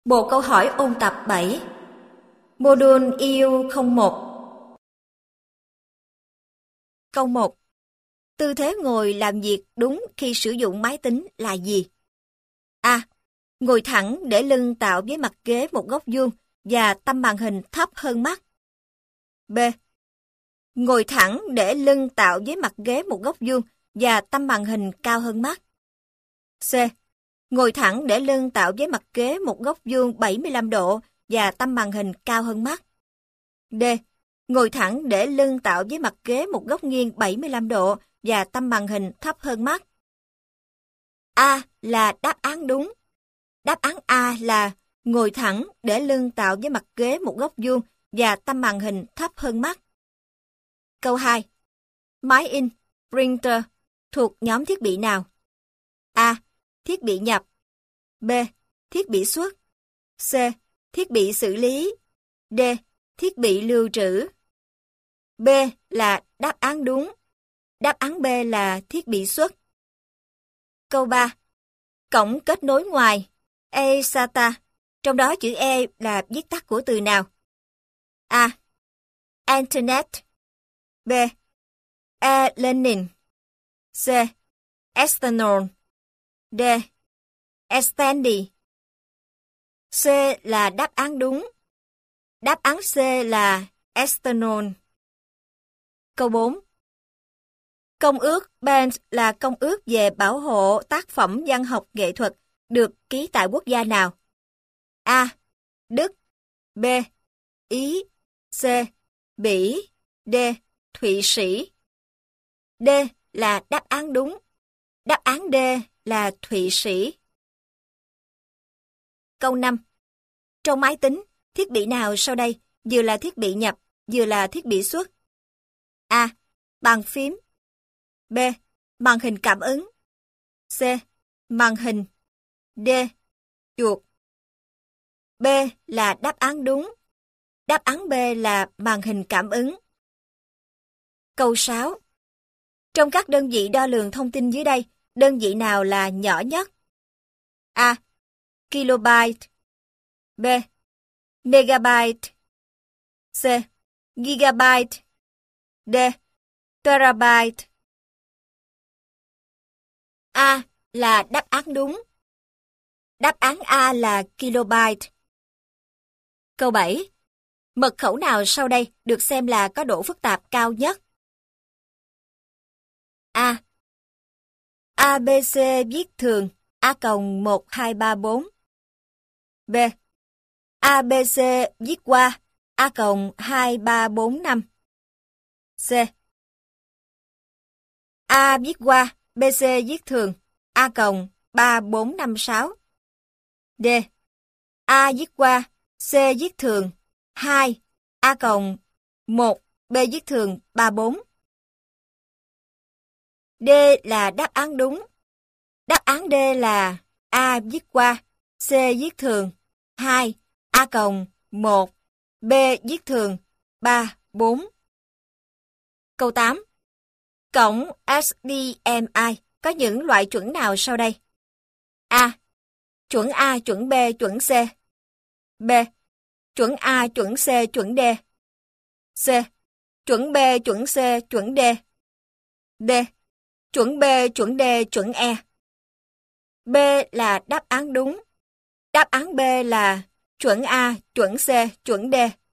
Bộ câu hỏi ôn tập 7. Mô-đun EU01. Câu 1. Tư thế ngồi làm việc đúng khi sử dụng máy tính là gì? A. Ngồi thẳng để lưng tạo với mặt ghế một góc vuông và tăm màn hình thấp hơn mắt. B. Ngồi thẳng để lưng tạo với mặt ghế một góc vuông và tăm màn hình cao hơn mắt. C. Ngồi thẳng để lưng tạo với mặt ghế một góc vuông 75 độ và tăm màn hình cao hơn mắt. D. Ngồi thẳng để lưng tạo với mặt ghế một góc nghiêng 75 độ và tăm màn hình thấp hơn mắt. A là đáp án đúng. Đáp án A là ngồi thẳng để lưng tạo với mặt ghế một góc vuông và tăm màn hình thấp hơn mắt. Câu 2. Máy in, printer thuộc nhóm thiết bị nào? A. Thiết bị nhập. B. Thiết bị xuất. C. Thiết bị xử lý. D. Thiết bị lưu trữ. B là đáp án đúng. Đáp án B là thiết bị xuất. Câu 3. Cổng kết nối ngoài, eSATA, trong đó chữ E là viết tắt của từ nào? A. Internet. B. E-learning. C. External. D. Extended. C là đáp án đúng. Đáp án C là external. Câu 4. Công ước Berne là công ước về bảo hộ tác phẩm văn học nghệ thuật được ký tại quốc gia nào? A. Đức. B. Ý. C. Bỉ. D. Thụy Sĩ. D là đáp án đúng. Đáp án D là Thụy Sĩ. Câu 5. Trong máy tính, thiết bị nào sau đây vừa là thiết bị nhập, vừa là thiết bị xuất? A. Bàn phím. B. Màn hình cảm ứng. C. Màn hình. D. Chuột. B là đáp án đúng. Đáp án B là màn hình cảm ứng. Câu 6. Trong các đơn vị đo lường thông tin dưới đây, đơn vị nào là nhỏ nhất? A. Kilobyte. B. Megabyte. C. Gigabyte. D. Terabyte. A là đáp án đúng. Đáp án A là kilobyte. Câu 7. Mật khẩu nào sau đây được xem là có độ phức tạp cao nhất? A. ABC viết thường A-1234. B. ABC viết qua A-2345. C. A viết qua, BC viết thường A-3456. D. A viết qua, C viết thường 2 A-1, B viết thường 34. D là đáp án đúng. Đáp án D là A viết qua, C viết thường 2 A-1, B viết thường 34. Câu 8. Cổng HDMI có những loại chuẩn nào sau đây? A. Chuẩn A, chuẩn B, chuẩn C. B. Chuẩn A, chuẩn C, chuẩn D. C. Chuẩn B, chuẩn C, chuẩn D. D. Chuẩn B, chuẩn D, chuẩn E. B là đáp án đúng. Đáp án B là chuẩn A, chuẩn C, chuẩn D.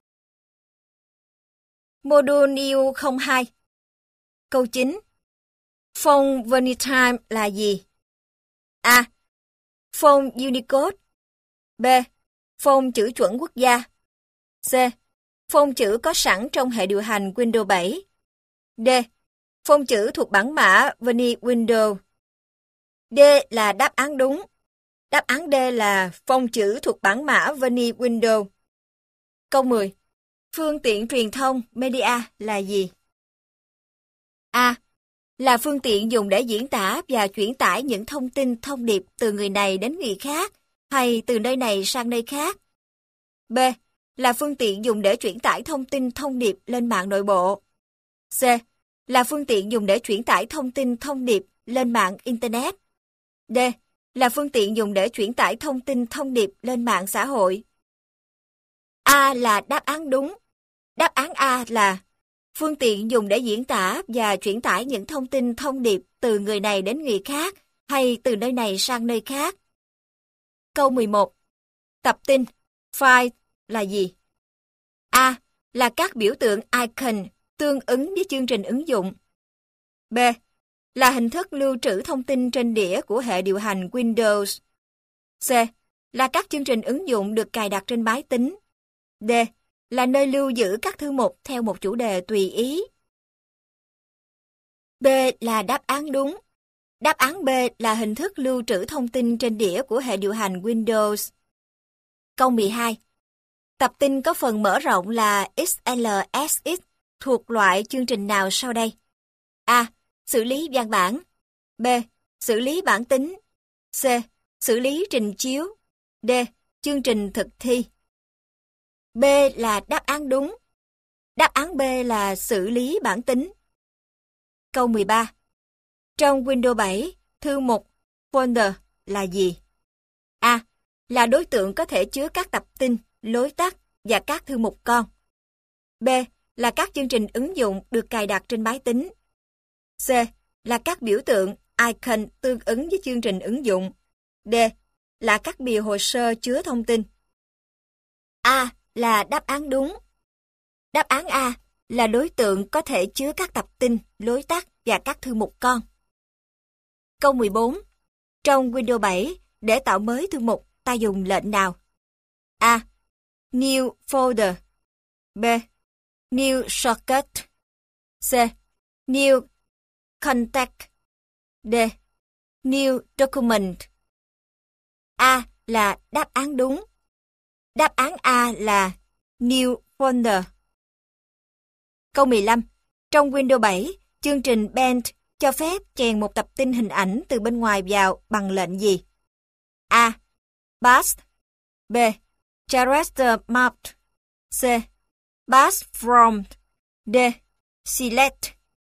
Mô-đun EU02. Câu 9. Font Vernitime là gì? A. Font Unicode. B. Font chữ chuẩn quốc gia. C. Font chữ có sẵn trong hệ điều hành Windows 7. D. Font chữ thuộc bản mã Verni Windows. D là đáp án đúng. Đáp án D là font chữ thuộc bản mã Verni Windows. Câu 10. Phương tiện truyền thông media là gì? A. Là phương tiện dùng để diễn tả và chuyển tải những thông tin thông điệp từ người này đến người khác, hay từ nơi này sang nơi khác. B. Là phương tiện dùng để chuyển tải thông tin thông điệp lên mạng nội bộ. C. Là phương tiện dùng để chuyển tải thông tin thông điệp lên mạng Internet. D. là phương tiện dùng để chuyển tải thông tin thông điệp lên mạng xã hội. A là đáp án đúng. Đáp án A là phương tiện dùng để diễn tả và chuyển tải những thông tin thông điệp từ người này đến người khác hay từ nơi này sang nơi khác. Câu 11. Tập tin, file là gì? A. Là các biểu tượng icon tương ứng với chương trình ứng dụng. B. Là hình thức lưu trữ thông tin trên đĩa của hệ điều hành Windows. C. Là các chương trình ứng dụng được cài đặt trên máy tính. D. Là nơi lưu giữ các thư mục theo một chủ đề tùy ý. B là đáp án đúng. Đáp án B là hình thức lưu trữ thông tin trên đĩa của hệ điều hành Windows. Câu 12. Tập tin có phần mở rộng là XLSX thuộc loại chương trình nào sau đây? A. Xử lý văn bản. B. Xử lý bản tính. C. Xử lý trình chiếu. D. Chương trình thực thi. B là đáp án đúng. Đáp án B là xử lý bản tính. Câu 13. Trong Windows 7, thư mục folder là gì? A. Là đối tượng có thể chứa các tập tin, lối tắt và các thư mục con. B. Là các chương trình ứng dụng được cài đặt trên máy tính. C. Là các biểu tượng, icon tương ứng với chương trình ứng dụng. D. Là các bìa hồ sơ chứa thông tin. A. Là đáp án đúng. Đáp án A là đối tượng có thể chứa các tập tin, lối tắt và các thư mục con. Câu 14. Trong Windows 7, để tạo mới thư mục, ta dùng lệnh nào? A. New folder. B. New shortcut. C. New contact. D. New document. A là đáp án đúng. Đáp án A là New folder. Câu 15. Trong Windows 7, chương trình Paint cho phép chèn một tập tin hình ảnh từ bên ngoài vào bằng lệnh gì? A. Pass. B. Character Mount. C. Pass from. D. Select.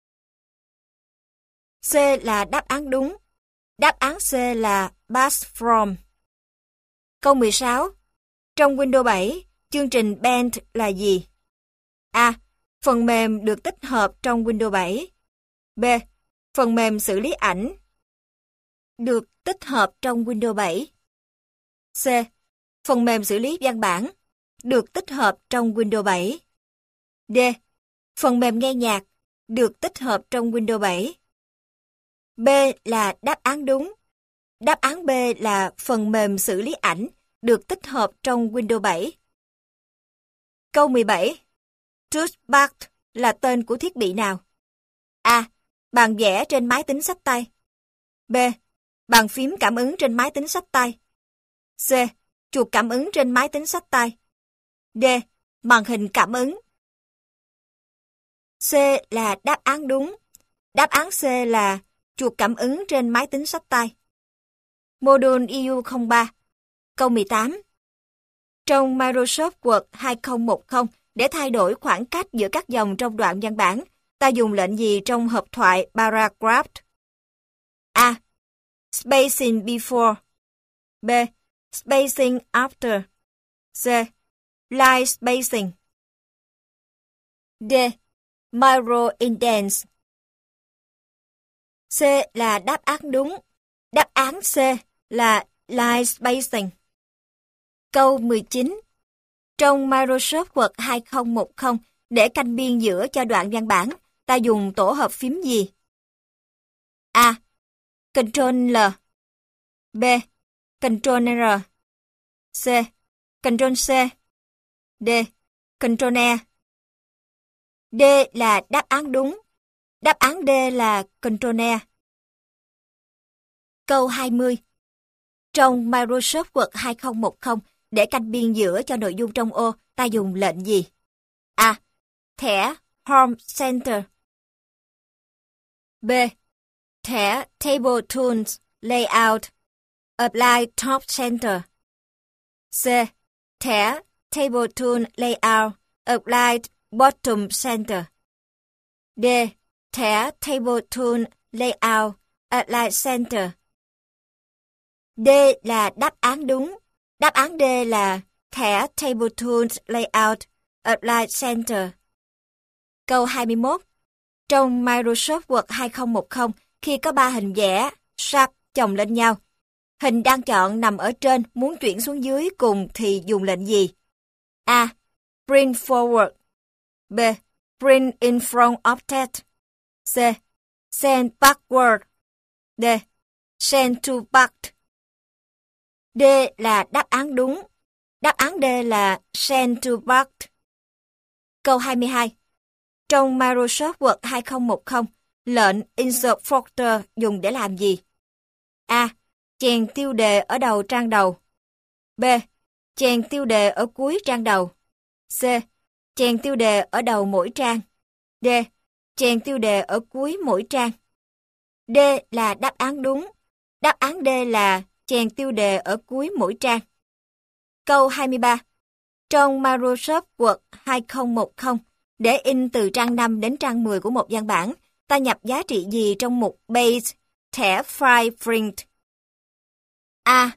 C là đáp án đúng. Đáp án C là Pass from. Câu 16. Trong Windows 7, chương trình Paint là gì? A. Phần mềm được tích hợp trong Windows 7. B. Phần mềm xử lý ảnh được tích hợp trong Windows 7. C. Phần mềm xử lý văn bản được tích hợp trong Windows 7. D. Phần mềm nghe nhạc được tích hợp trong Windows 7. B là đáp án đúng. Đáp án B là phần mềm xử lý ảnh được tích hợp trong Windows 7. Câu 17. Touchpad là tên của thiết bị nào? A. Bàn vẽ trên máy tính xách tay. B. Bàn phím cảm ứng trên máy tính xách tay. C. Chuột cảm ứng trên máy tính xách tay. D. Màn hình cảm ứng. C là đáp án đúng. Đáp án C là chuột cảm ứng trên máy tính xách tay. Module EU03. Câu 18. Trong Microsoft Word 2010, để thay đổi khoảng cách giữa các dòng trong đoạn văn bản, ta dùng lệnh gì trong hộp thoại paragraph? A. Spacing before. B. Spacing after. C. Line spacing. D. Micro indents. C là đáp án đúng. Đáp án C là line spacing. Câu 19. Trong Microsoft Word 2010, để canh biên giữa cho đoạn văn bản, ta dùng tổ hợp phím gì? A. Ctrl L. B. Ctrl R. C. Ctrl C. D. Ctrl E. D là đáp án đúng. Đáp án D là Ctrl E. Câu 20. Trong Microsoft Word 2010, để canh biên giữa cho nội dung trong ô, ta dùng lệnh gì? A. Thẻ Home Center. B. Thẻ Table Tools Layout Apply Top Center. C. Thẻ Table Tool Layout Apply Bottom Center. D. Thẻ Table Tool Layout Apply Center. D là đáp án đúng. Đáp án D là thẻ Table Tools Layout Applied Center. Câu 21. Trong Microsoft Word 2010, khi có 3 hình vẽ sharp chồng lên nhau, hình đang chọn nằm ở trên muốn chuyển xuống dưới cùng thì dùng lệnh gì? A. Bring forward. B. Bring in front of text. C. Send backward. D. Send to back. D là đáp án đúng. Đáp án D là send to back. Câu 22. Trong Microsoft Word 2010, lệnh Insert Folder dùng để làm gì? A. Chèn tiêu đề ở đầu trang đầu. B. Chèn tiêu đề ở cuối trang đầu. C. Chèn tiêu đề ở đầu mỗi trang. D. Chèn tiêu đề ở cuối mỗi trang. D là đáp án đúng. Đáp án D là chèn tiêu đề ở cuối mỗi trang. Câu 23. Trong Microsoft Word 2010, để in từ trang 5 đến trang 10 của một văn bản, ta nhập giá trị gì trong mục Base, thẻ File Print? A.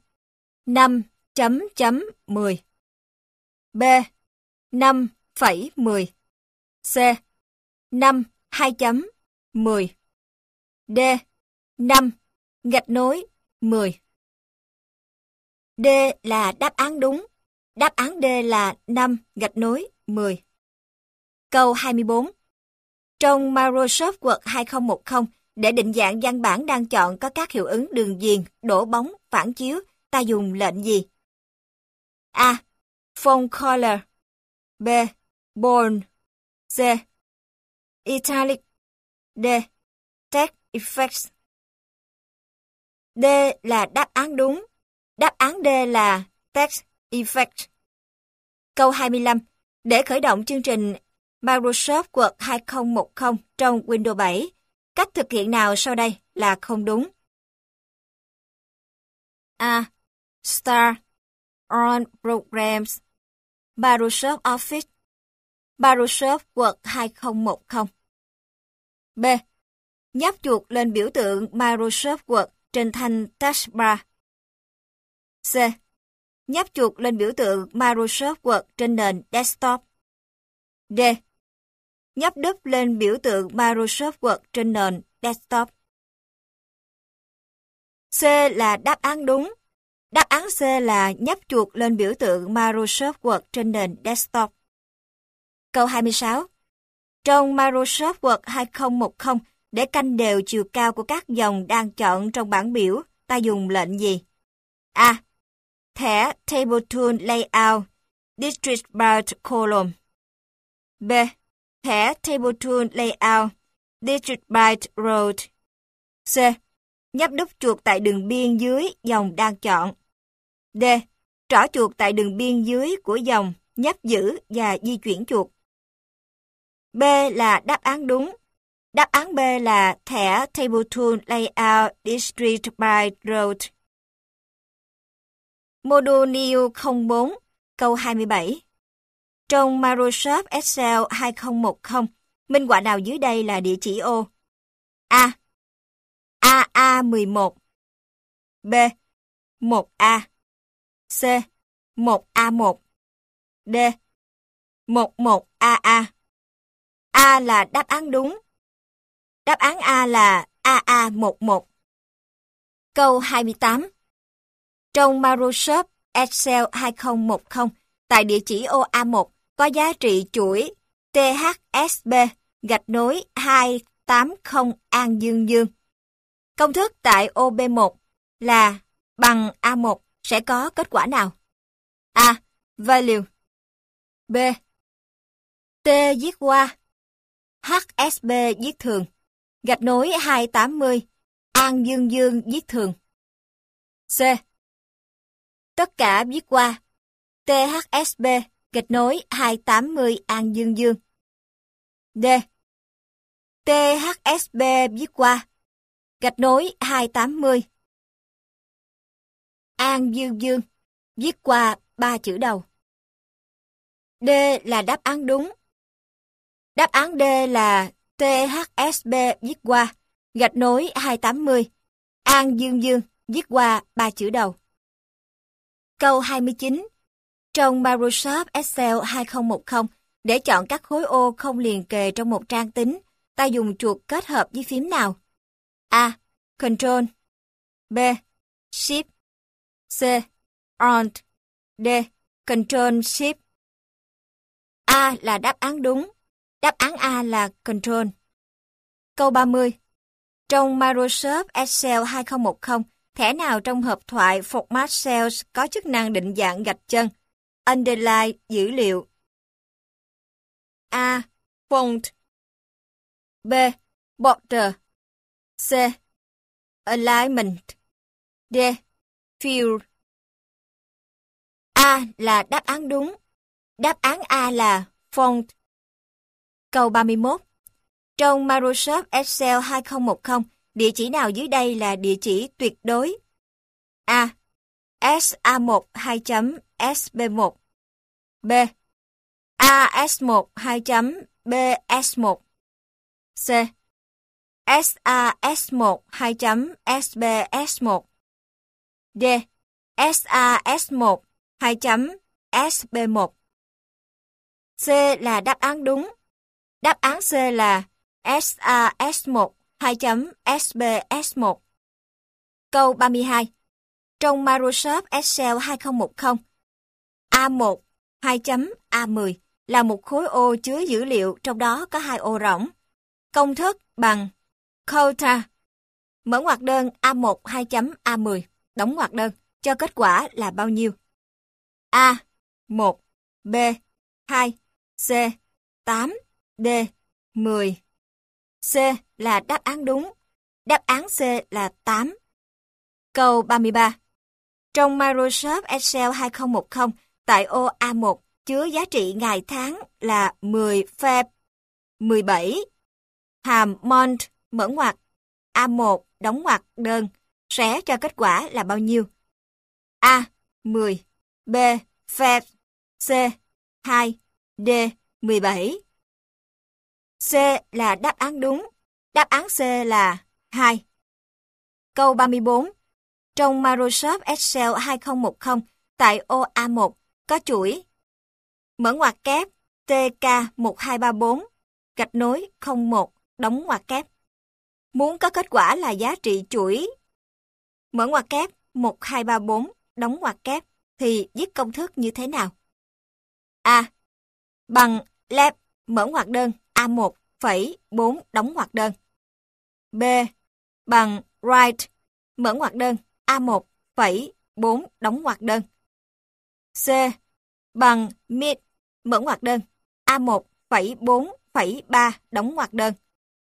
5.10. B. 5,10. C. 5 2.10. D. 5 -10. D là đáp án đúng. Đáp án D là 5-10. Câu 24. Trong Microsoft Word 2010, để định dạng văn bản đang chọn có các hiệu ứng đường viền, đổ bóng, phản chiếu, ta dùng lệnh gì? A. Font Color. B. Bold. C. Italic. D. Text Effects. D là đáp án đúng. Đáp án D là Text Effects. Câu 25. Để khởi động chương trình Microsoft Word 2010 trong Windows 7, cách thực hiện nào sau đây là không đúng? A. Start on Programs, Microsoft Office, Microsoft Word 2010. B. Nhấp chuột lên biểu tượng Microsoft Word trên thanh taskbar. C. Nhấp chuột lên biểu tượng Microsoft Word trên nền desktop. D. Nhấp đúp lên biểu tượng Microsoft Word trên nền desktop. C là đáp án đúng. Đáp án C là nhấp chuột lên biểu tượng Microsoft Word trên nền desktop. Câu 26. Trong Microsoft Word 2010, để canh đều chiều cao của các dòng đang chọn trong bảng biểu, ta dùng lệnh gì? A. Thẻ Table Tool Layout Distribute Column. B. Thẻ Table Tool Layout Distribute Row. C. Nhấp đúp chuột tại đường biên dưới dòng đang chọn. D. Trỏ chuột tại đường biên dưới của dòng, nhấp giữ và di chuyển chuột. B là đáp án đúng. Đáp án B là thẻ Table Tool Layout Distribute Row. Module New 04, câu 27. Trong Microsoft Excel 2010, minh họa nào dưới đây là địa chỉ ô? A. AA11. B. 1A. C. 1A1. D. 11AA. A là đáp án đúng. Đáp án A là AA11. Câu 28. Trong Microsoft Excel 2010, tại địa chỉ ô A1 có giá trị chuỗi THSB _ 280 An Dương Dương. Công thức tại ô B1 là bằng A1 sẽ có kết quả nào? A. Value. B. T viết qua, HSB viết thường, _ 280 An Dương Dương viết thường. C. Tất cả viết qua, THSB _ 280 An Dương Dương. D. THSB viết qua, _ 280 An Dương Dương viết qua 3 chữ đầu. D là đáp án đúng. Đáp án D là THSB viết qua, _ 280 An Dương Dương viết qua 3 chữ đầu. Câu 29. Trong Microsoft Excel 2010, để chọn các khối ô không liền kề trong một trang tính, ta dùng chuột kết hợp với phím nào? A. Control. B. Shift. C. Alt. D. Control Shift. A là đáp án đúng. Đáp án A là Control. Câu 30. Trong Microsoft Excel 2010, thẻ nào trong hộp thoại Format Cells có chức năng định dạng gạch chân, underline dữ liệu? A. Font. B. Border. C. Alignment. D. Fill. A là đáp án đúng. Đáp án A là Font. Câu 31. Trong Microsoft Excel 2010, địa chỉ nào dưới đây là địa chỉ tuyệt đối? A. SA1 2.SB1. B. AS1 2.BS1. C. SAS1 2.SBS1. D. SAS1 2.SB1. C là đáp án đúng. Đáp án C là SAS1 2.SBS1. Câu 32. Trong Microsoft Excel 2010, A1 2.A10 là một khối ô chứa dữ liệu, trong đó có 2 ô rỗng. Công thức bằng quota. Mở ngoặc đơn A1 2.A10, đóng ngoặc đơn, cho kết quả là bao nhiêu? A. 1. B. 2. C. 8. D. 10. C là đáp án đúng. Đáp án C là 8. Câu 33. Trong Microsoft Excel 2010, tại ô A1 chứa giá trị ngày tháng là 10 Feb 17. Hàm month mở ngoặc A1 đóng ngoặc đơn sẽ cho kết quả là bao nhiêu? A. 10. B. Feb. C. 2. D. 17. C là đáp án đúng. Đáp án C là 2. Câu 34. Trong Microsoft Excel 2010, tại ô A1 có chuỗi mở ngoặc kép TK1234 gạch nối 01 đóng ngoặc kép. Muốn có kết quả là giá trị chuỗi mở ngoặc kép 1234 đóng ngoặc kép thì viết công thức như thế nào? A. Bằng left mở ngoặc đơn A1 phẩy 4 đóng ngoặc đơn. B. Bằng right mở ngoặc đơn A1 phẩy 4 đóng ngoặc đơn. C. Bằng mid mở ngoặc đơn A1 phẩy 4 phẩy 3 đóng ngoặc đơn.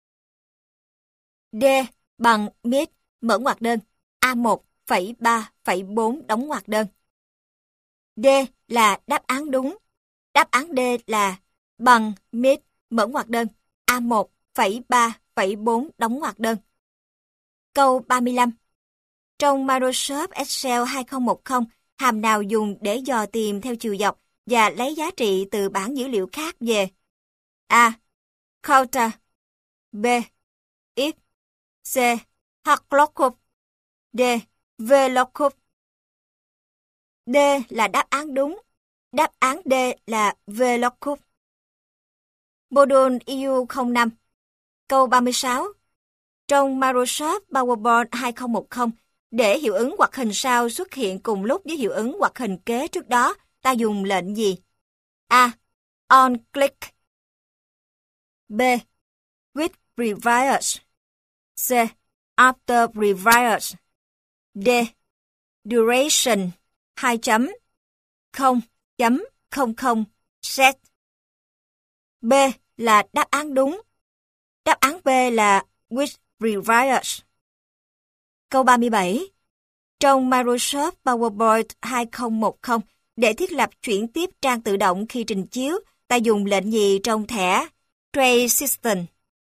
D. Bằng mid mở ngoặc đơn A1 phẩy 3 phẩy 4 đóng ngoặc đơn. D là đáp án đúng. Đáp án D là bằng mid mở ngoặc đơn A1 phẩy 3 phẩy 4 đóng ngoặc đơn. Câu 35. Trong Microsoft Excel 2010, hàm nào dùng để dò tìm theo chiều dọc và lấy giá trị từ bảng dữ liệu khác về? A. Counter. B. If. C. Lookup. D. VLOOKUP. D là đáp án đúng. Đáp án D là VLOOKUP. Module EU05. Câu 36. Trong Microsoft PowerPoint 2010, để hiệu ứng hoạt hình sau xuất hiện cùng lúc với hiệu ứng hoạt hình kế trước đó, ta dùng lệnh gì? A. On click. B. With previous. C. After previous. D. Duration 2.0.00 set. B là đáp án đúng. Đáp án B là with previous. Câu 37. Trong Microsoft PowerPoint 2010, để thiết lập chuyển tiếp trang tự động khi trình chiếu, ta dùng lệnh gì trong thẻ Transition?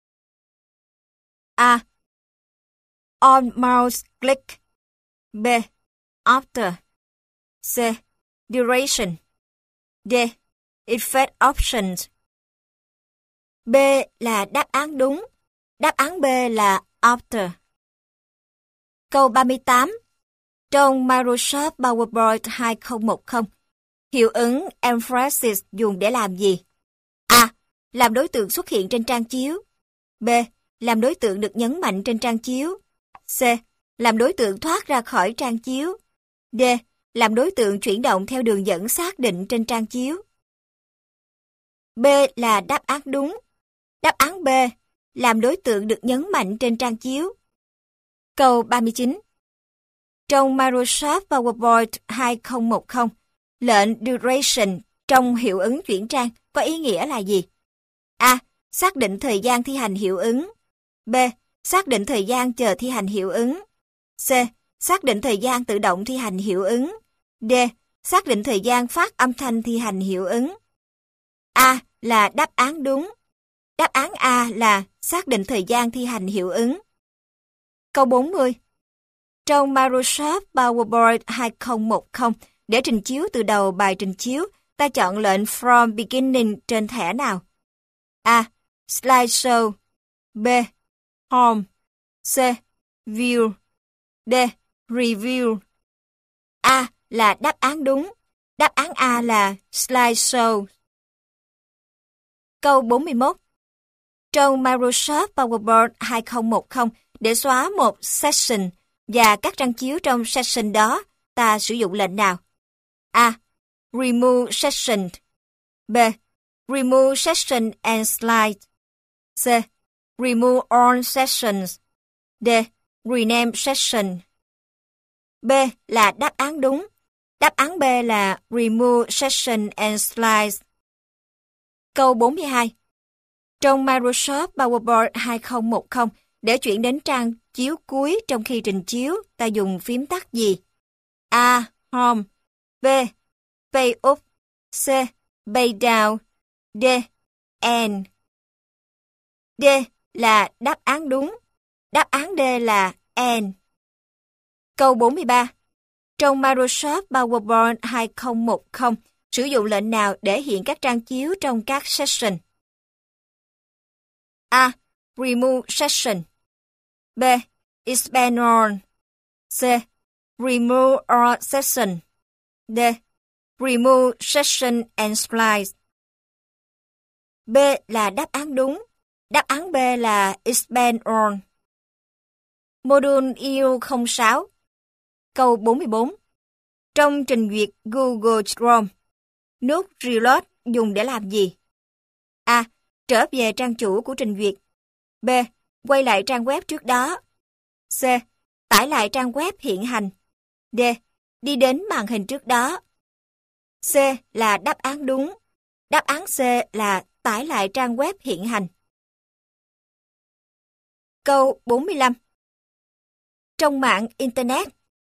A. On mouse click. B. After. C. Duration. D. Effect options. B là đáp án đúng. Đáp án B là after. Câu 38. Trong Microsoft PowerPoint 2010, hiệu ứng emphasis dùng để làm gì? A. Làm đối tượng xuất hiện trên trang chiếu. B. Làm đối tượng được nhấn mạnh trên trang chiếu. C. Làm đối tượng thoát ra khỏi trang chiếu. D. Làm đối tượng chuyển động theo đường dẫn xác định trên trang chiếu. B là đáp án đúng. Đáp án B, làm đối tượng được nhấn mạnh trên trang chiếu. Câu 39. Trong Microsoft PowerPoint 2010, lệnh duration trong hiệu ứng chuyển trang có ý nghĩa là gì? A. Xác định thời gian thi hành hiệu ứng. B. Xác định thời gian chờ thi hành hiệu ứng. C. Xác định thời gian tự động thi hành hiệu ứng. D. Xác định thời gian phát âm thanh thi hành hiệu ứng. A là đáp án đúng. Đáp án A là xác định thời gian thi hành hiệu ứng. Câu 40. Trong Microsoft PowerPoint 2010, để trình chiếu từ đầu bài trình chiếu, ta chọn lệnh From Beginning trên thẻ nào? A. Slideshow. B. Home. C. View. D. Review. A là đáp án đúng. Đáp án A là Slideshow. Câu 41. Trong Microsoft PowerPoint 2010, để xóa một section và các trang chiếu trong section đó, ta sử dụng lệnh nào? A. Remove section. B. Remove section and slide. C. Remove all sections. D. Rename section. B là đáp án đúng. Đáp án B là remove section and slides. Câu 42. Trong Microsoft PowerPoint 2010, để chuyển đến trang chiếu cuối trong khi trình chiếu, ta dùng phím tắt gì? A. Home. B. Page up. C. Page down. D. End. D là đáp án đúng. Đáp án D là End. Câu 43. Trong Microsoft PowerPoint 2010, sử dụng lệnh nào để hiện các trang chiếu trong các section? A. Remove section. B. Expand all. C. Remove all section. D. Remove section and slides. B là đáp án đúng. Đáp án B là expand all. Module EU06. Câu 44. Trong trình duyệt Google Chrome, nút Reload dùng để làm gì? A. Trở về trang chủ của trình duyệt. B. Quay lại trang web trước đó. C. Tải lại trang web hiện hành. D. Đi đến màn hình trước đó. C là đáp án đúng. Đáp án C là tải lại trang web hiện hành. Câu 45. Trong mạng Internet,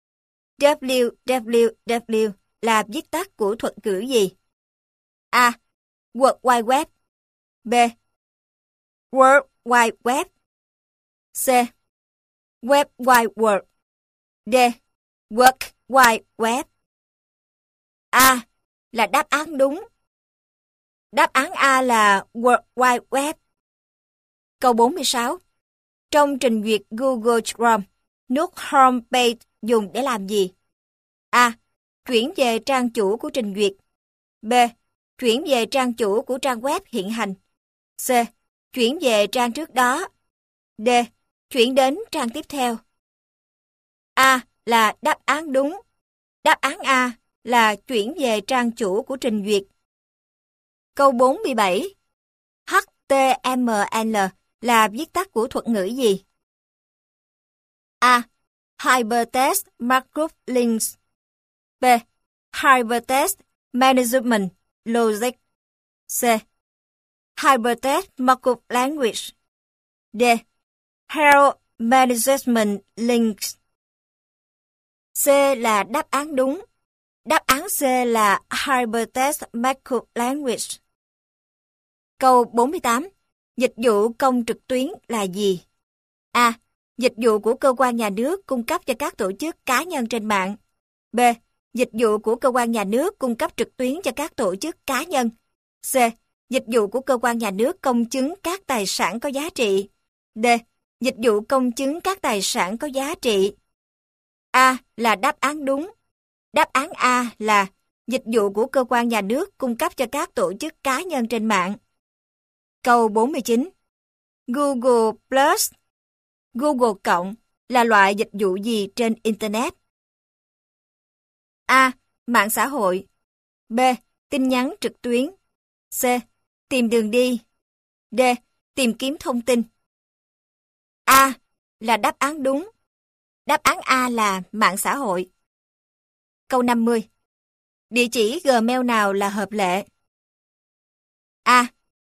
www là viết tắt của thuật ngữ gì? A. World Wide Web. B. World Wide Web. C. Web Wide World. D. World Wide Web. A là đáp án đúng. Đáp án A là World Wide Web. Câu 46. Trong trình duyệt Google Chrome, nút Home Page dùng để làm gì? A. Chuyển về trang chủ của trình duyệt. B. Chuyển về trang chủ của trang web hiện hành. C. Chuyển về trang trước đó. D. Chuyển đến trang tiếp theo. A là đáp án đúng. Đáp án A là chuyển về trang chủ của trình duyệt. Câu 47. HTML là viết tắt của thuật ngữ gì? A. Hypertext Markup Links. B. Hypertext Management Logic. C. Hypertext Markup Language. D. Help Management Links. C là đáp án đúng. Đáp án C là Hypertext Markup Language. Câu 48. Dịch vụ công trực tuyến là gì? A. Dịch vụ của cơ quan nhà nước cung cấp cho các tổ chức cá nhân trên mạng. B. Dịch vụ của cơ quan nhà nước cung cấp trực tuyến cho các tổ chức cá nhân. C. Dịch vụ của cơ quan nhà nước công chứng các tài sản có giá trị. D. Dịch vụ công chứng các tài sản có giá trị. A là đáp án đúng. Đáp án A là dịch vụ của cơ quan nhà nước cung cấp cho các tổ chức cá nhân trên mạng. Câu 49. Google Plus, Google Cộng là loại dịch vụ gì trên Internet? A. Mạng xã hội. B. Tin nhắn trực tuyến. C. Tìm đường đi. D. Tìm kiếm thông tin. A là đáp án đúng. Đáp án A là mạng xã hội. Câu 50. Địa chỉ Gmail nào là hợp lệ? A.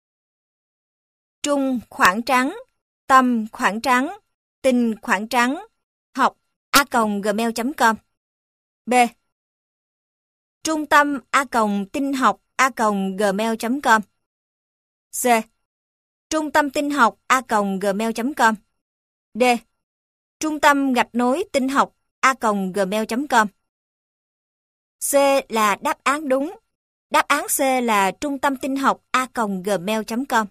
Trung khoảng trắng, tâm khoảng trắng, tinh khoảng trắng, học @gmail.com. B. Trung tâm @tinh học @gmail.com. C. Trung tâm tinh học @gmail.com. D. Trung tâm _ tinh học @gmail.com. C là đáp án đúng. Đáp án C là trung tâm tinh học @gmail.com.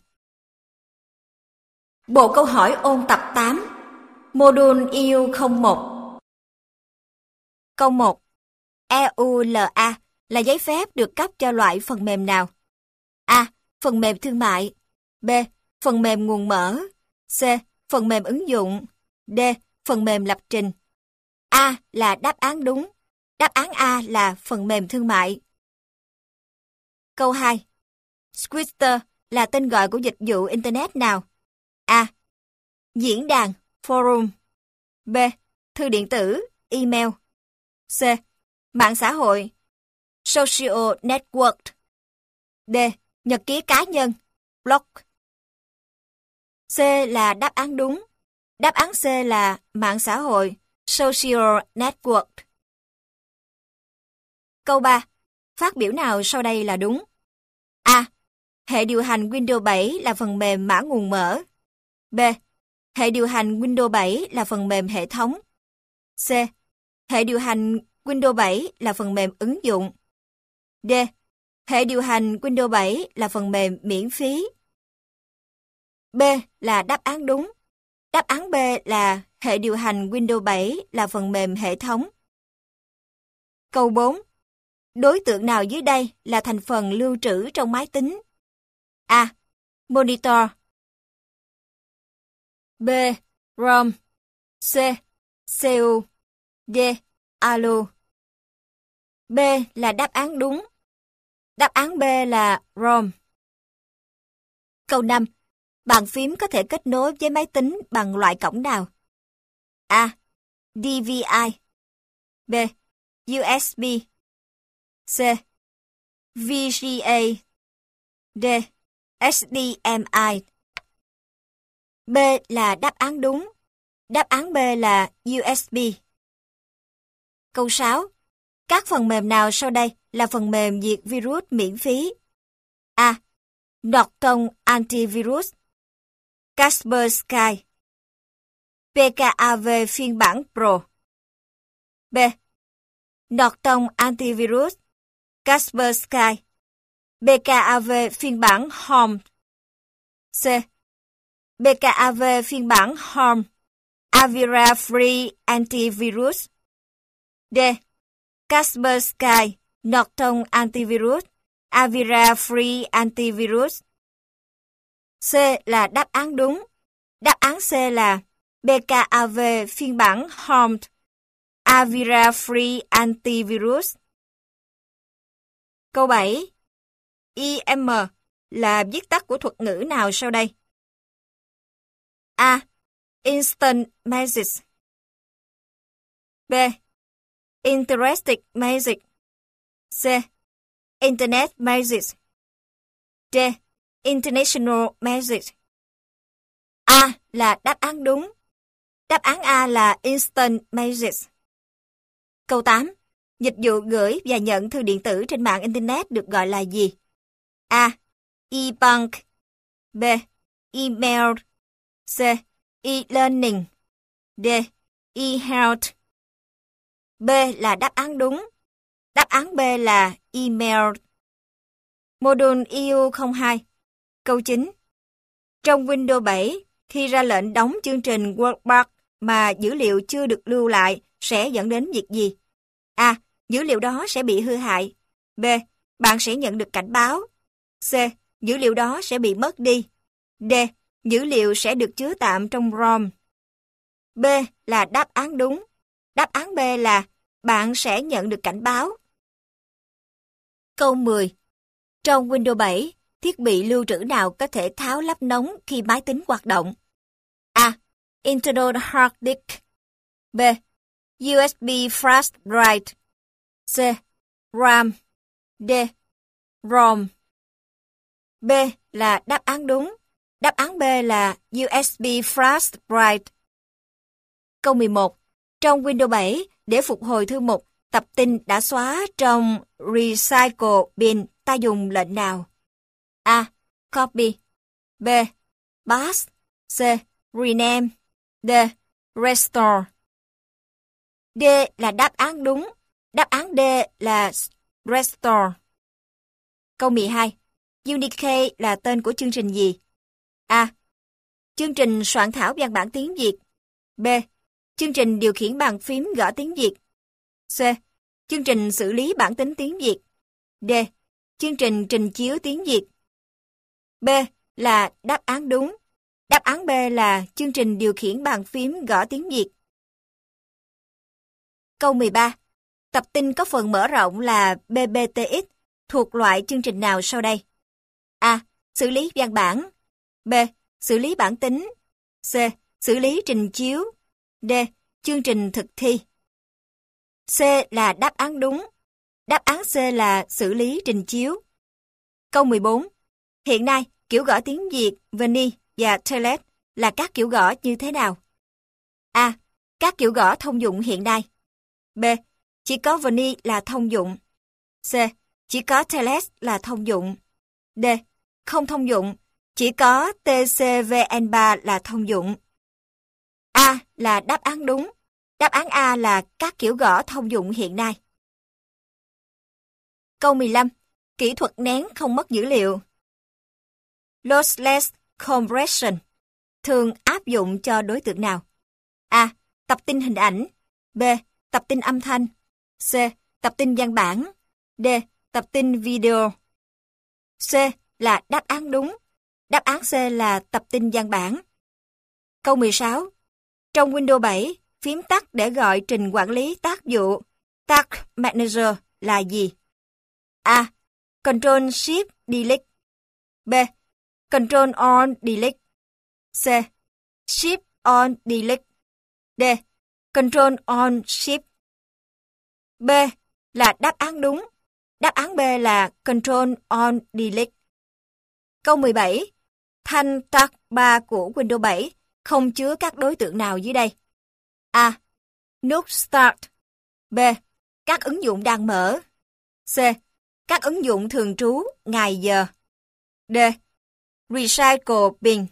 Bộ câu hỏi ôn tập 8, Module EU01. Câu 1. EULA là giấy phép được cấp cho loại phần mềm nào? A. Phần mềm thương mại. B. Phần mềm nguồn mở. C. Phần mềm ứng dụng. D. Phần mềm lập trình. A là đáp án đúng. Đáp án A là phần mềm thương mại. Câu 2. Twitter là tên gọi của dịch vụ Internet nào? A. Diễn đàn, forum. B. Thư điện tử, email. C. Mạng xã hội, social network. D. Nhật ký cá nhân, blog. C là đáp án đúng. Đáp án C là mạng xã hội, social network. Câu 3. Phát biểu nào sau đây là đúng? A. Hệ điều hành Windows 7 là phần mềm mã nguồn mở. B. Hệ điều hành Windows 7 là phần mềm hệ thống. C. Hệ điều hành Windows 7 là phần mềm ứng dụng. D. Hệ điều hành Windows 7 là phần mềm miễn phí. B là đáp án đúng. Đáp án B là hệ điều hành Windows 7 là phần mềm hệ thống. Câu 4. Đối tượng nào dưới đây là thành phần lưu trữ trong máy tính? A. Monitor. B. ROM. C. CPU. D. ALU. B là đáp án đúng. Đáp án B là ROM. Câu 5. Bàn phím có thể kết nối với máy tính bằng loại cổng nào? A. DVI. B. USB. C. VGA. D. HDMI. B là đáp án đúng. Đáp án B là USB. Câu 6. Các phần mềm nào sau đây là phần mềm diệt virus miễn phí? A. Norton Antivirus. Kaspersky. PKAV phiên bản Pro. B. Norton Antivirus. Kaspersky. PKAV phiên bản Home. C. PKAV phiên bản Home. Avira Free Antivirus. D. Kaspersky, Norton Antivirus, Avira Free Antivirus. C là đáp án đúng. Đáp án C là PKAV phiên bản Home, Avira Free Antivirus. Câu 7. IM là viết tắt của thuật ngữ nào sau đây? A. Instant Message. B. Interesting Message. C. Internet Message. D. International Message. A là đáp án đúng. Đáp án A là Instant Message. Câu 8. Dịch vụ gửi và nhận thư điện tử trên mạng Internet được gọi là gì? A. E-bank. B. Email. C. E-learning. D. E-health. B là đáp án đúng. Đáp án B là email. Module EU02. Câu 9. Trong Windows 7, khi ra lệnh đóng chương trình Workbox mà dữ liệu chưa được lưu lại sẽ dẫn đến việc gì? A. Dữ liệu đó sẽ bị hư hại. B. Bạn sẽ nhận được cảnh báo. C. Dữ liệu đó sẽ bị mất đi. D. Dữ liệu sẽ được chứa tạm trong ROM. B là đáp án đúng. Đáp án B là bạn sẽ nhận được cảnh báo. Câu 10. Trong Windows 7, thiết bị lưu trữ nào có thể tháo lắp nóng khi máy tính hoạt động? A. Internal hard disk. B. USB flash drive. C. RAM. D. ROM. B là đáp án đúng. Đáp án B là USB flash drive. Câu 11. Trong Windows 7, để phục hồi thư mục, tập tin đã xóa trong Recycle bin, ta dùng lệnh nào? A. Copy. B. Paste. C. Rename. D. Restore. D là đáp án đúng. Đáp án D là Restore. Câu 12. Unicode là tên của chương trình gì? A. Chương trình soạn thảo văn bản tiếng Việt. B. Chương trình điều khiển bàn phím gõ tiếng Việt. C. Chương trình xử lý bản tính tiếng Việt. D. Chương trình trình chiếu tiếng Việt. B là đáp án đúng. Đáp án B là chương trình điều khiển bàn phím gõ tiếng Việt. Câu 13. Tập tin có phần mở rộng là BBTX thuộc loại chương trình nào sau đây? A. Xử lý văn bản. B. Xử lý bản tính. C. Xử lý trình chiếu. D. Chương trình thực thi. C là đáp án đúng. Đáp án C là xử lý trình chiếu. Câu 14. Hiện nay, kiểu gõ tiếng Việt, Vani và Telex là các kiểu gõ như thế nào? A. Các kiểu gõ thông dụng hiện nay. B. Chỉ có Vani là thông dụng. C. Chỉ có Telex là thông dụng. D. Không thông dụng. Chỉ có TCVN3 là thông dụng. A là đáp án đúng. Đáp án A là các kiểu gõ thông dụng hiện nay. Câu 15. Kỹ thuật nén không mất dữ liệu. Lossless compression thường áp dụng cho đối tượng nào? A. Tập tin hình ảnh. B. Tập tin âm thanh. C. Tập tin văn bản. D. Tập tin video. C là đáp án đúng. Đáp án C là tập tin văn bản. Câu 16. Trong Windows 7, phím tắt để gọi trình quản lý tác vụ Task Manager là gì? A. Control Shift Delete. B. Control On Delete. C. Shift On Delete. D. Control On Shift. B là đáp án đúng. Đáp án B là Control On Delete. Câu 17. Thanh Task Bar của Windows 7 không chứa các đối tượng nào dưới đây? A. Nút Start. B. Các ứng dụng đang mở. C. Các ứng dụng thường trú, ngày giờ. D. Recycle bin.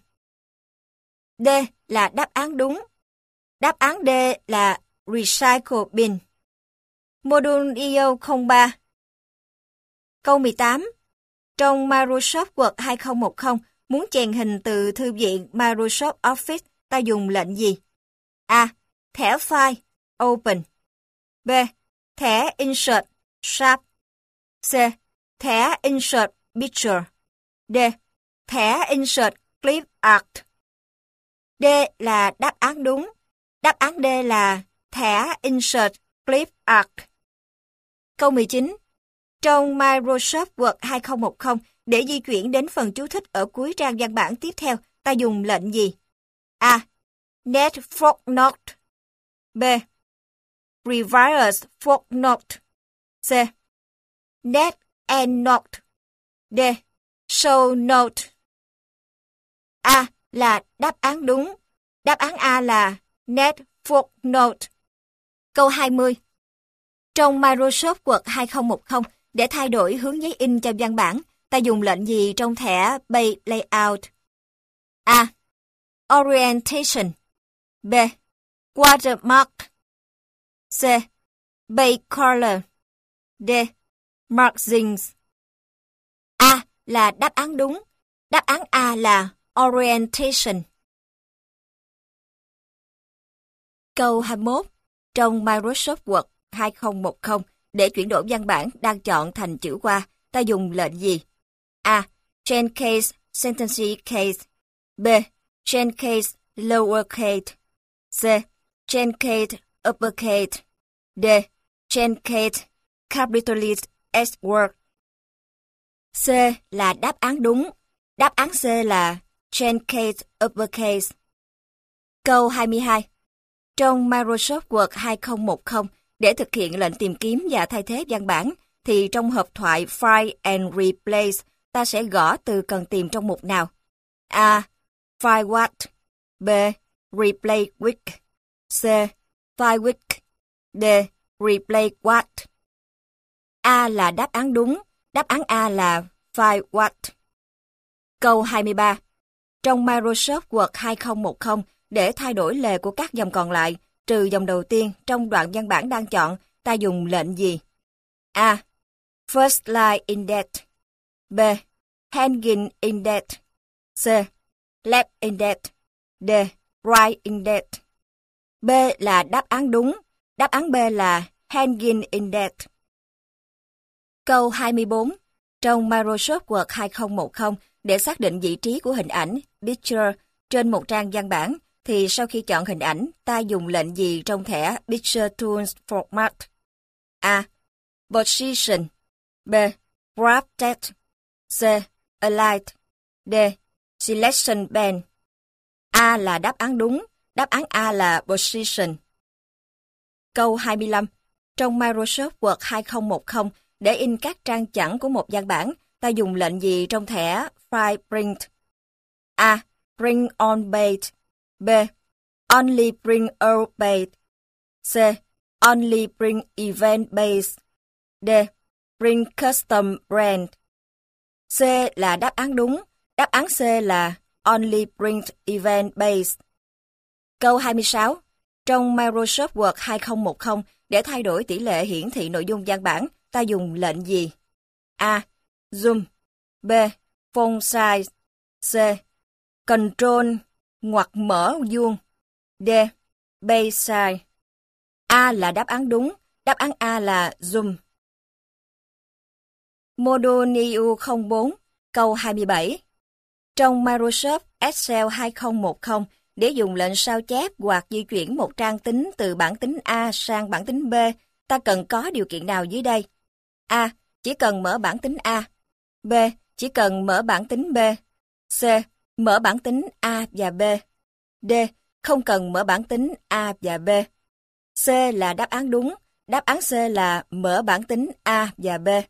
D là đáp án đúng. Đáp án D là Recycle bin. Module IO03. Câu 18. Trong Microsoft Word 2010, muốn chèn hình từ thư viện Microsoft Office, ta dùng lệnh gì? A. Thẻ file, Open. B. Thẻ Insert, Sharp. C. Thẻ Insert Picture. D. Thẻ Insert Clip Art. D là đáp án đúng. Đáp án D là thẻ Insert Clip Art. Câu 19. Trong Microsoft Word 2010, để di chuyển đến phần chú thích ở cuối trang văn bản tiếp theo, ta dùng lệnh gì? A. Net Footnote. B. Reverse Footnote. C. Net Endnote. D. Show Note. A là đáp án đúng. Đáp án A là Net Footnote. Câu 20. Trong Microsoft Word 2010, để thay đổi hướng giấy in cho văn bản, ta dùng lệnh gì trong thẻ Page Layout? A. Orientation. B. Watermark. C. Page Color. D. Margins. A là đáp án đúng. Đáp án A là Orientation. Câu 21. Trong Microsoft Word 2010, để chuyển đổi văn bản đang chọn thành chữ Hoa, ta dùng lệnh gì? A. Change case, sentence case. B. Change case, lowercase. C. Change case, uppercase. D. Change case, capitalist S word. C là đáp án đúng. Đáp án C là change case, uppercase. Câu 22. Trong Microsoft Word 2010, để thực hiện lệnh tìm kiếm và thay thế văn bản, thì trong hộp thoại Find and Replace, ta sẽ gõ từ cần tìm trong mục nào? A. Find what. B. Replace with. C. Find with. D. Replace what. A là đáp án đúng. Đáp án A là Find what. Câu 23. Trong Microsoft Word 2010, để thay đổi lề của các dòng còn lại, trừ dòng đầu tiên trong đoạn văn bản đang chọn, ta dùng lệnh gì? A. First line indent. B. Hanging indent. C. Left indent. D. Right indent. B là đáp án đúng. Đáp án B là hanging indent. Câu 24. Trong Microsoft Word 2010, để xác định vị trí của hình ảnh picture trên một trang văn bản, thì sau khi chọn hình ảnh, ta dùng lệnh gì trong thẻ Picture Tools Format? A. Position. B. Grab Text. C. Align. D. Selection Band. A là đáp án đúng. Đáp án A là Position. Câu 25. Trong Microsoft Word 2010, để in các trang chẵn của một văn bản, ta dùng lệnh gì trong thẻ File Print? A. Print on page. B. Only print all page. C. Only print event base. D. Print custom brand. C là đáp án đúng. Đáp án C là Only print event base. Câu 26. Trong Microsoft Word 2010, để thay đổi tỷ lệ hiển thị nội dung văn bản, ta dùng lệnh gì? A. Zoom. B. Font size. C. Control ngoặc mở vuông. D. Page size. A là đáp án đúng. Đáp án A là zoom. Module NEU04, câu 27. Trong Microsoft Excel 2010, để dùng lệnh sao chép hoặc di chuyển một trang tính từ bảng tính A sang bảng tính B, ta cần có điều kiện nào dưới đây? A. Chỉ cần mở bảng tính A. B. Chỉ cần mở bảng tính B. C. Mở bảng tính A và B. D. Không cần mở bảng tính A và B. C là đáp án đúng. Đáp án C là mở bảng tính A và B.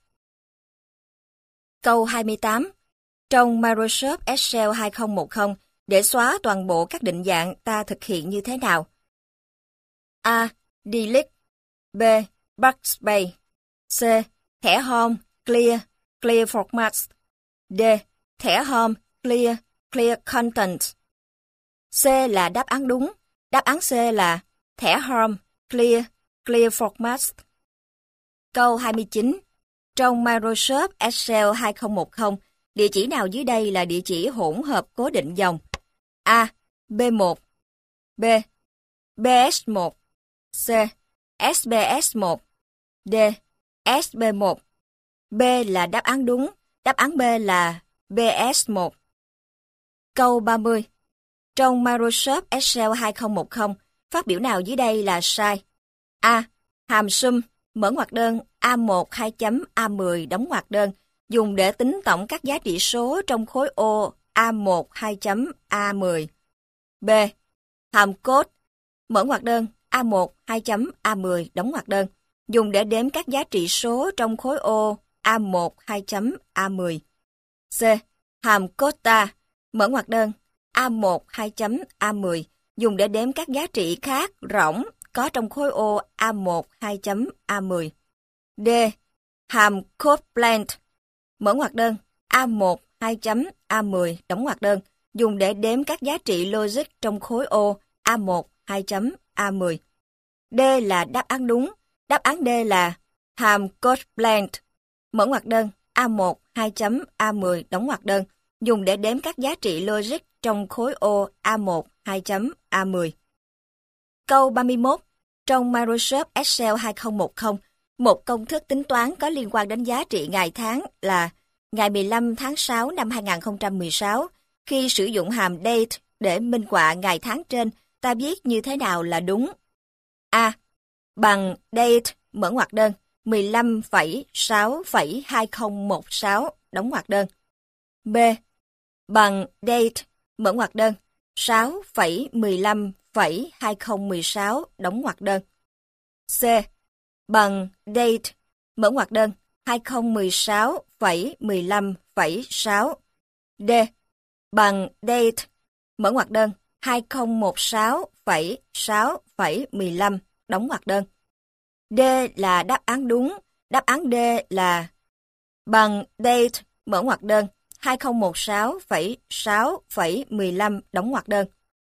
Câu 28. Trong Microsoft Excel 2010, để xóa toàn bộ các định dạng, ta thực hiện như thế nào? A. Delete. B. Backspace. C. Thẻ Home, Clear, Clear Format. D. Thẻ Home, Clear, Clear Content. C là đáp án đúng. Đáp án C là thẻ Home, Clear, Clear Format. Câu 29. Trong Microsoft Excel 2010, địa chỉ nào dưới đây là địa chỉ hỗn hợp cố định dòng? A. B1. B. BS1. C. SBS1. D. SB1. B là đáp án đúng. Đáp án B là BS1. Câu 30. Trong Microsoft Excel 2010, phát biểu nào dưới đây là sai? A. Hàm sum, mở ngoặc đơn, A1 2 chấm A10 đóng ngoặc đơn, dùng để tính tổng các giá trị số trong khối ô A1 2 chấm A10. B. Hàm code, mở ngoặc đơn, A1 2 chấm A10 đóng ngoặc đơn, dùng để đếm các giá trị số trong khối ô A1 2 chấm A10. C. Hàm quota, mở ngoặc đơn, A1 2 chấm A10, dùng để đếm các giá trị khác rỗng có trong khối ô A1 2 chấm A10. D. Hàm code plant, mở ngoặc đơn, A1 2 chấm A10 đóng ngoặc đơn, dùng để đếm các giá trị logic trong khối ô A1 2 chấm A10. D là đáp án đúng. Đáp án D là hàm code plant, mở ngoặc đơn, A1 2 chấm A10 đóng ngoặc đơn, dùng để đếm các giá trị logic trong khối ô A1 2 chấm A10. Câu 31. Trong Microsoft Excel 2010, một công thức tính toán có liên quan đến giá trị ngày tháng là ngày 15 tháng 6 năm 2016. Khi sử dụng hàm date để minh họa ngày tháng trên, ta viết như thế nào là đúng? A. Bằng date mở ngoặc đơn 15,6,2016 đóng ngoặc đơn. B. Bằng date mở ngoặc đơn 6,15,2016 đóng ngoặc đơn. C. Bằng date mở ngoặc đơn 2016,15,6. D. Bằng date mở ngoặc đơn 2016,6,15 đóng ngoặc đơn. D là đáp án đúng. Đáp án D là bằng date mở ngoặc đơn 2016,6,15 đóng ngoặc đơn.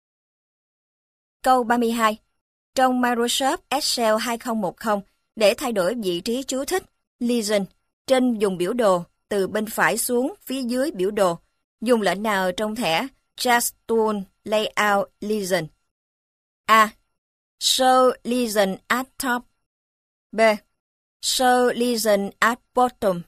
Câu 32. Trong Microsoft Excel 2010, để thay đổi vị trí chú thích Listen trên dùng biểu đồ từ bên phải xuống phía dưới biểu đồ, dùng lệnh nào trong thẻ Just Tool Layout Listen? A. Show Listen at top. B. Show Listen at bottom.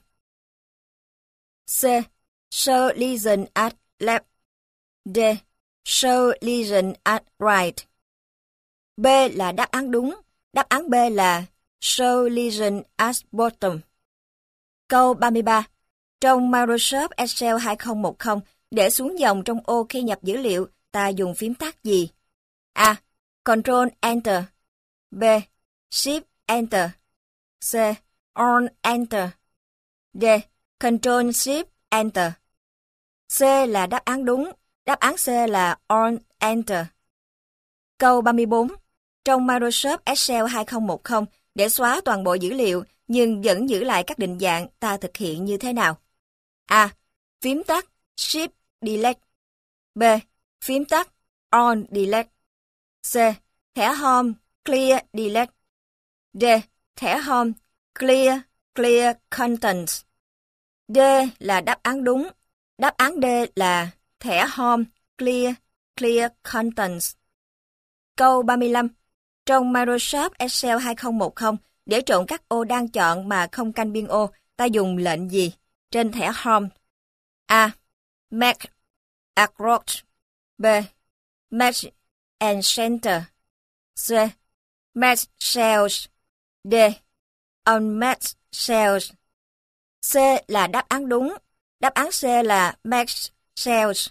C. Show Listen at left. D. Show Listen at right. B là đáp án đúng. Đáp án B là Show Listen at bottom. Câu 33. Trong Microsoft Excel 2010, để xuống dòng trong ô khi nhập dữ liệu, ta dùng phím tắt gì? A. Control Enter. B. Shift Enter. C. On Enter. D. Control Shift Enter. C là đáp án đúng. Đáp án C là On Enter. Câu 34. Trong Microsoft Excel 2010, để xóa toàn bộ dữ liệu nhưng vẫn giữ lại các định dạng, ta thực hiện như thế nào? A. Phím tắt Shift Delete. B. Phím tắt On Delete. C. Thẻ Home Clear Delete. D. Thẻ Home Clear Contents. D là đáp án đúng. Đáp án D là thẻ Home Clear Contents. Câu 35. Trong Microsoft Excel 2010, để trộn các ô đang chọn mà không canh biên ô, ta dùng lệnh gì? Trên thẻ Home. A. Make Across. B. Match and Center. C. Match Cells. D. Unmatched Cells. C là đáp án đúng. Đáp án C là Match Cells.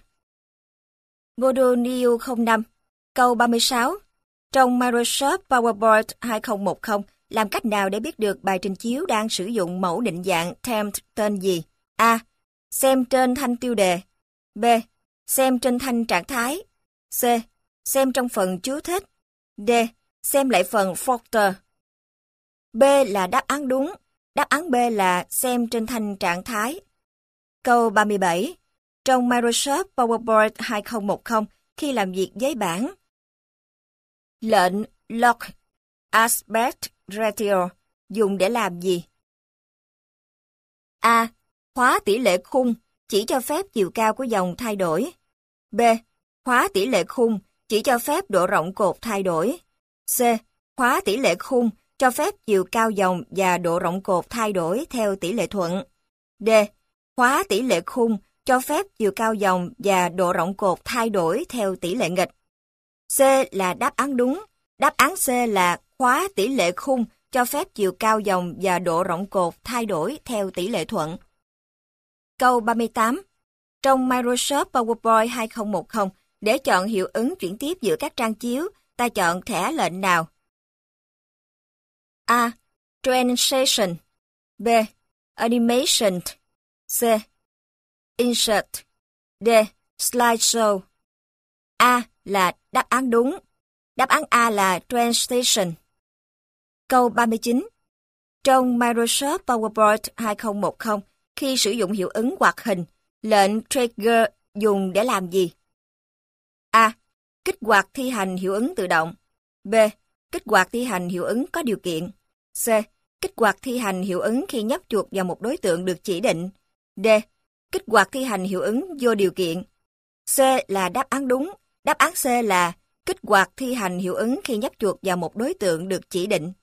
Module New 05. Câu 36. Trong Microsoft PowerPoint 2010, làm cách nào để biết được bài trình chiếu đang sử dụng mẫu định dạng temp tên gì? A. Xem trên thanh tiêu đề. B. Xem trên thanh trạng thái. C. Xem trong phần chú thích. D. Xem lại phần folder. B là đáp án đúng. Đáp án B là xem trên thanh trạng thái. Câu 37. Trong Microsoft PowerPoint 2010, khi làm việc với bảng, lệnh Log Aspect Ratio dùng để làm gì? A. Khóa tỷ lệ khung, chỉ cho phép chiều cao của dòng thay đổi. B. Khóa tỷ lệ khung, chỉ cho phép độ rộng cột thay đổi. C. Khóa tỷ lệ khung, cho phép chiều cao dòng và độ rộng cột thay đổi theo tỷ lệ thuận. D. Khóa tỷ lệ khung, cho phép chiều cao dòng và độ rộng cột thay đổi theo tỷ lệ nghịch. C là đáp án đúng. Đáp án C là khóa tỷ lệ khung, cho phép chiều cao dòng và độ rộng cột thay đổi theo tỷ lệ thuận. Câu 38. Trong Microsoft PowerPoint 2010, để chọn hiệu ứng chuyển tiếp giữa các trang chiếu, ta chọn thẻ lệnh nào? A. Transition. B. Animation. C. Insert. D. Slideshow. A là đáp án đúng. Đáp án A là Transition. Câu 39. Trong Microsoft PowerPoint 2010, khi sử dụng hiệu ứng hoạt hình, lệnh Trigger dùng để làm gì? A. Kích hoạt thi hành hiệu ứng tự động. B. Kích hoạt thi hành hiệu ứng có điều kiện. C. Kích hoạt thi hành hiệu ứng khi nhấp chuột vào một đối tượng được chỉ định. D. Kích hoạt thi hành hiệu ứng vô điều kiện. C là đáp án đúng. Đáp án C là Kích hoạt thi hành hiệu ứng khi nhấp chuột vào một đối tượng được chỉ định.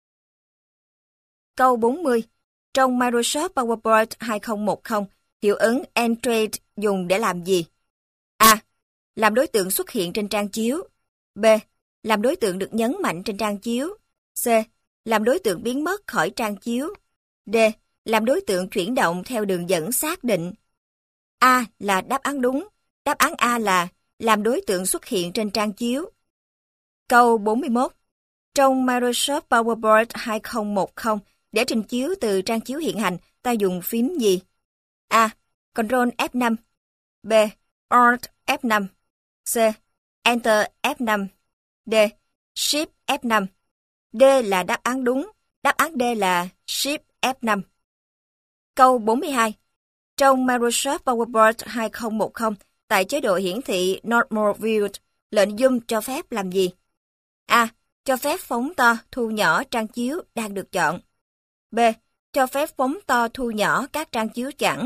Câu 40. Trong Microsoft PowerPoint 2010, hiệu ứng Entrade dùng để làm gì? A. Làm đối tượng xuất hiện trên trang chiếu. B. Làm đối tượng được nhấn mạnh trên trang chiếu. C. Làm đối tượng biến mất khỏi trang chiếu. D. Làm đối tượng chuyển động theo đường dẫn xác định. A là đáp án đúng. Đáp án A là làm đối tượng xuất hiện trên trang chiếu. Câu 41. Trong Microsoft PowerPoint 2010, để trình chiếu từ trang chiếu hiện hành, ta dùng phím gì? A. Ctrl F5. B. Alt F5. C. Enter F5. D. Shift F5. D là đáp án đúng. Đáp án D là Shift F5. Câu 42. Trong Microsoft PowerPoint 2010, tại chế độ hiển thị Normal View, lệnh zoom cho phép làm gì? A. Cho phép phóng to, thu nhỏ trang chiếu đang được chọn. B. Cho phép phóng to, thu nhỏ các trang chiếu chẵn.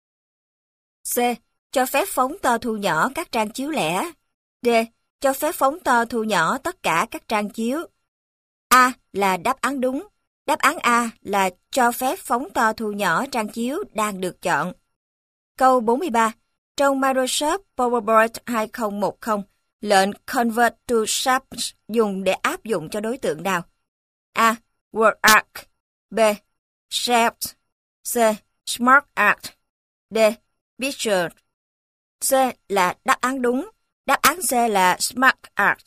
C. Cho phép phóng to, thu nhỏ các trang chiếu lẻ. D. Cho phép phóng to, thu nhỏ tất cả các trang chiếu. A là đáp án đúng. Đáp án A là cho phép phóng to, thu nhỏ trang chiếu đang được chọn. Câu 43. Trong Microsoft PowerPoint 2010, lệnh Convert to Shapes dùng để áp dụng cho đối tượng nào? A. WordArt. B. Shapes. C. SmartArt. D. Picture. C là đáp án đúng. Đáp án C là SmartArt.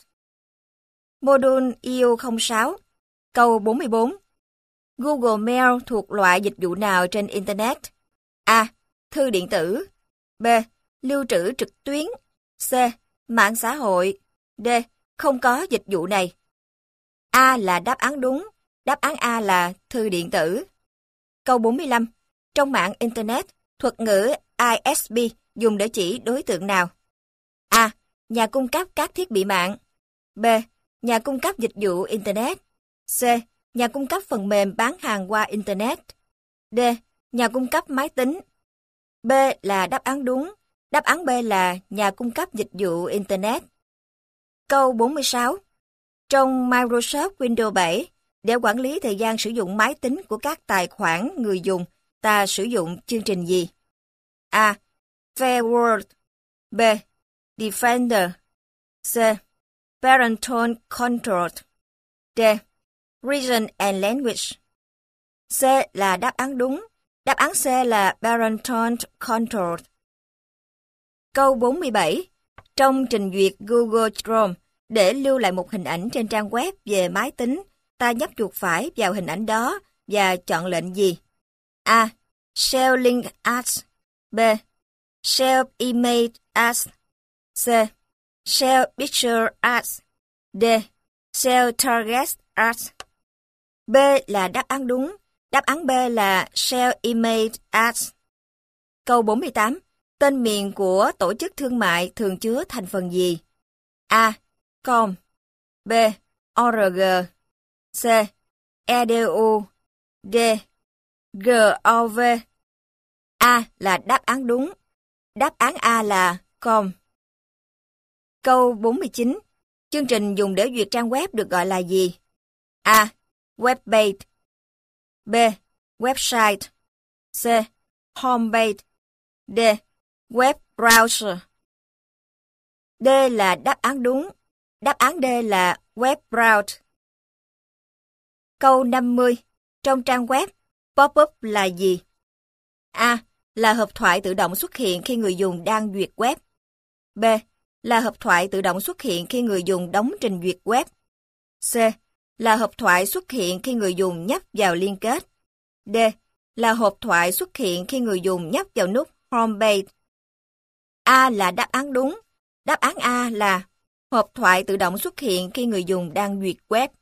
Module IO06. Câu 44. Google Mail thuộc loại dịch vụ nào trên Internet? A. Thư điện tử. B. Lưu trữ trực tuyến. C. Mạng xã hội. D. Không có dịch vụ này. A là đáp án đúng. Đáp án A là thư điện tử. Câu 45. Trong mạng Internet, thuật ngữ ISP dùng để chỉ đối tượng nào? A. Nhà cung cấp các thiết bị mạng. B. Nhà cung cấp dịch vụ Internet. C. Nhà cung cấp phần mềm bán hàng qua Internet. D. Nhà cung cấp máy tính. B là đáp án đúng. Đáp án B là nhà cung cấp dịch vụ Internet. Câu 46. Trong Microsoft Windows 7, để quản lý thời gian sử dụng máy tính của các tài khoản người dùng, ta sử dụng chương trình gì? A. Firewall. B. Defender. C. Parental Control. D. Region and Language. C là đáp án đúng. Đáp án C là Parental Control. Câu 47. Trong trình duyệt Google Chrome, để lưu lại một hình ảnh trên trang web về máy tính, ta nhấp chuột phải vào hình ảnh đó và chọn lệnh gì? A. Share Link As. B. Share Image As. C. Share Picture As. D. Share Target As. B là đáp án đúng. Đáp án B là Share Image As. Câu 48. Tên miền của tổ chức thương mại thường chứa thành phần gì? A. Com. B. ORG. C. EDU. D. GOV. A là đáp án đúng. Đáp án A là com. Câu 49. Chương trình dùng để duyệt trang web được gọi là gì? A. Webpage. B. Website. C. Homepage. D. Web browser. D là đáp án đúng. Đáp án D là web browser. Câu 50. Trong trang web, pop-up là gì? A. Là hộp thoại tự động xuất hiện khi người dùng đang duyệt web. B. Là hộp thoại tự động xuất hiện khi người dùng đóng trình duyệt web. C. Là hộp thoại xuất hiện khi người dùng nhấp vào liên kết. D. Là hộp thoại xuất hiện khi người dùng nhấp vào nút Homepage. A là đáp án đúng. Đáp án A là hộp thoại tự động xuất hiện khi người dùng đang duyệt web.